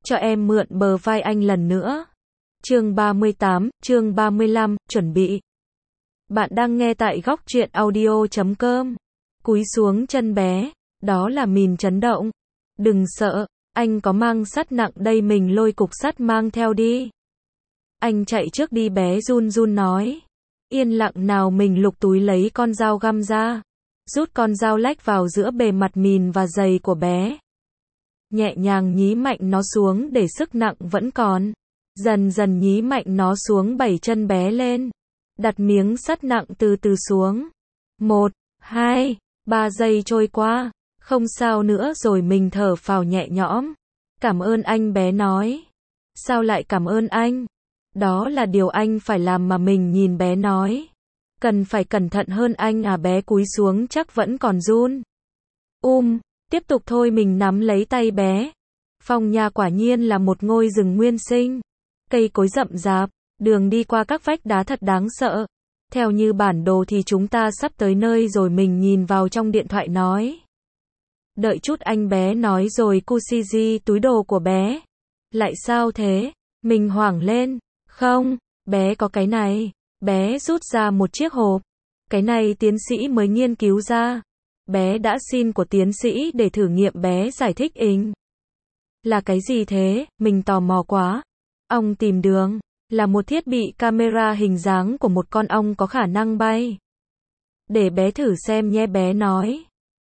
cho em mượn bờ vai anh lần nữa. Chương 38, chương 35, chuẩn bị. Bạn đang nghe tại góc truyện audio.com. Cúi xuống chân bé, đó là mìn chấn động. Đừng sợ, anh có mang sắt nặng đây, mình lôi cục sắt mang theo đi. Anh chạy trước đi, bé run run nói. Yên lặng nào, mình lục túi lấy con dao găm ra. Rút con dao lách vào giữa bề mặt mìn và giày của bé. Nhẹ nhàng nhí mạnh nó xuống để sức nặng vẫn còn. Dần dần nhí mạnh nó xuống, 7 chân bé lên. Đặt miếng sắt nặng từ từ xuống. 1, 2, 3 giây trôi qua. Không sao nữa rồi, mình thở phào nhẹ nhõm. Cảm ơn anh, bé nói. Sao lại cảm ơn anh? Đó là điều anh phải làm mà, mình nhìn bé nói. Cần phải cẩn thận hơn anh à, bé cúi xuống chắc vẫn còn run. Tiếp tục thôi, mình nắm lấy tay bé. Phòng nhà quả nhiên là một ngôi rừng nguyên sinh. Cây cối rậm rạp, đường đi qua các vách đá thật đáng sợ. Theo như bản đồ thì chúng ta sắp tới nơi rồi, mình nhìn vào trong điện thoại nói. Đợi chút anh, bé nói rồi. Kusiji, túi đồ của bé. Lại sao thế? Mình hoảng lên. Không, bé có cái này. Bé rút ra một chiếc hộp. Cái này tiến sĩ mới nghiên cứu ra. Bé đã xin của tiến sĩ để thử nghiệm, bé giải thích. Là cái gì thế? Mình tò mò quá. Ong tìm đường. Là một thiết bị camera hình dáng của một con ong có khả năng bay. Để bé thử xem nhé, bé nói.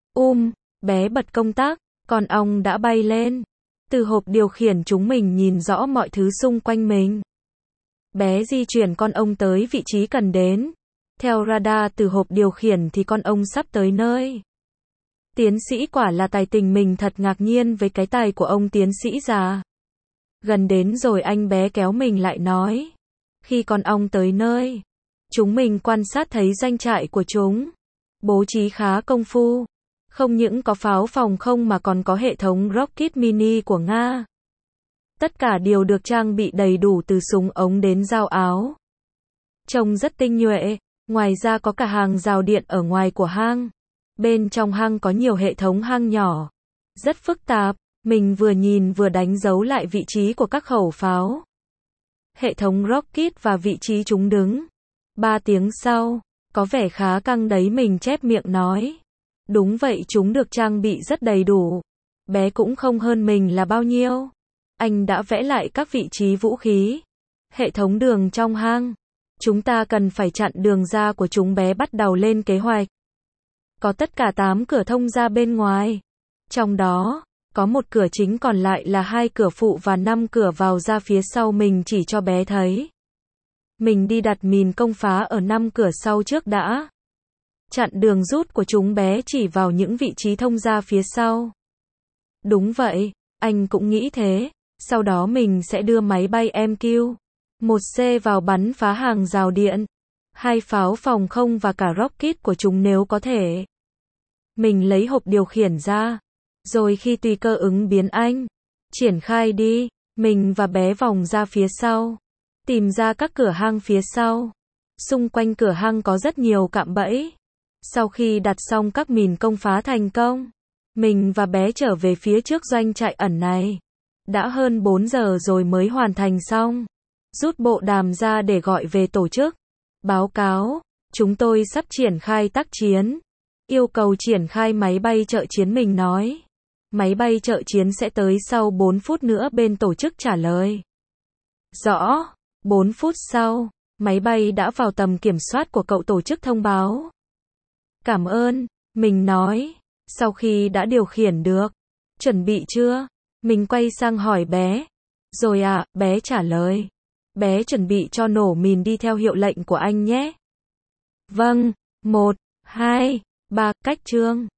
Bé bật công tắc. Con ong đã bay lên. Từ hộp điều khiển chúng mình nhìn rõ mọi thứ xung quanh mình. Bé di chuyển con ong tới vị trí cần đến. Theo radar từ hộp điều khiển thì con ong sắp tới nơi. Tiến sĩ quả là tài tình, mình thật ngạc nhiên với cái tài của ông tiến sĩ già. Gần đến rồi anh, bé kéo mình lại nói. Khi con ong tới nơi, chúng mình quan sát thấy doanh trại của chúng. Bố trí khá công phu. Không những có pháo phòng không mà còn có hệ thống rocket mini của Nga. Tất cả đều được trang bị đầy đủ từ súng ống đến dao áo. Trông rất tinh nhuệ. Ngoài ra có cả hàng rào điện ở ngoài của hang. Bên trong hang có nhiều hệ thống hang nhỏ. Rất phức tạp. Mình vừa nhìn vừa đánh dấu lại vị trí của các khẩu pháo. Hệ thống rocket và vị trí chúng đứng. 3 tiếng sau, có vẻ khá căng đấy, mình chép miệng nói. Đúng vậy, chúng được trang bị rất đầy đủ. Bé cũng không hơn mình là bao nhiêu. Anh đã vẽ lại các vị trí vũ khí. Hệ thống đường trong hang. Chúng ta cần phải chặn đường ra của chúng, bé bắt đầu lên kế hoạch. Có tất cả 8 cửa thông ra bên ngoài. Trong đó, có một cửa chính, còn lại là 2 cửa phụ và 5 cửa vào ra phía sau, mình chỉ cho bé thấy. Mình đi đặt mìn công phá ở 5 cửa sau trước đã. Chặn đường rút của chúng, bé chỉ vào những vị trí thông ra phía sau. Đúng vậy, anh cũng nghĩ thế. Sau đó mình sẽ đưa máy bay MQ-1C vào bắn phá hàng rào điện, 2 pháo phòng không và cả rocket của chúng nếu có thể. Mình lấy hộp điều khiển ra. Rồi khi tùy cơ ứng biến anh. Triển khai đi. Mình và bé vòng ra phía sau. Tìm ra các cửa hang phía sau. Xung quanh cửa hang có rất nhiều cạm bẫy. Sau khi đặt xong các mìn công phá thành công, mình và bé trở về phía trước doanh trại ẩn này. Đã hơn 4 giờ rồi mới hoàn thành xong. Rút bộ đàm ra để gọi về tổ chức. Báo cáo, chúng tôi sắp triển khai tác chiến. Yêu cầu triển khai máy bay trợ chiến, mình nói. Máy bay trợ chiến sẽ tới sau 4 phút nữa, bên tổ chức trả lời. Rõ. 4 phút sau, máy bay đã vào tầm kiểm soát của cậu, tổ chức thông báo. Cảm ơn, mình nói. Sau khi đã điều khiển được. Chuẩn bị chưa? Mình quay sang hỏi bé. Rồi ạ, bé trả lời. Bé chuẩn bị cho nổ mìn đi theo hiệu lệnh của anh nhé. Vâng, 1, 2, 3, cách chương.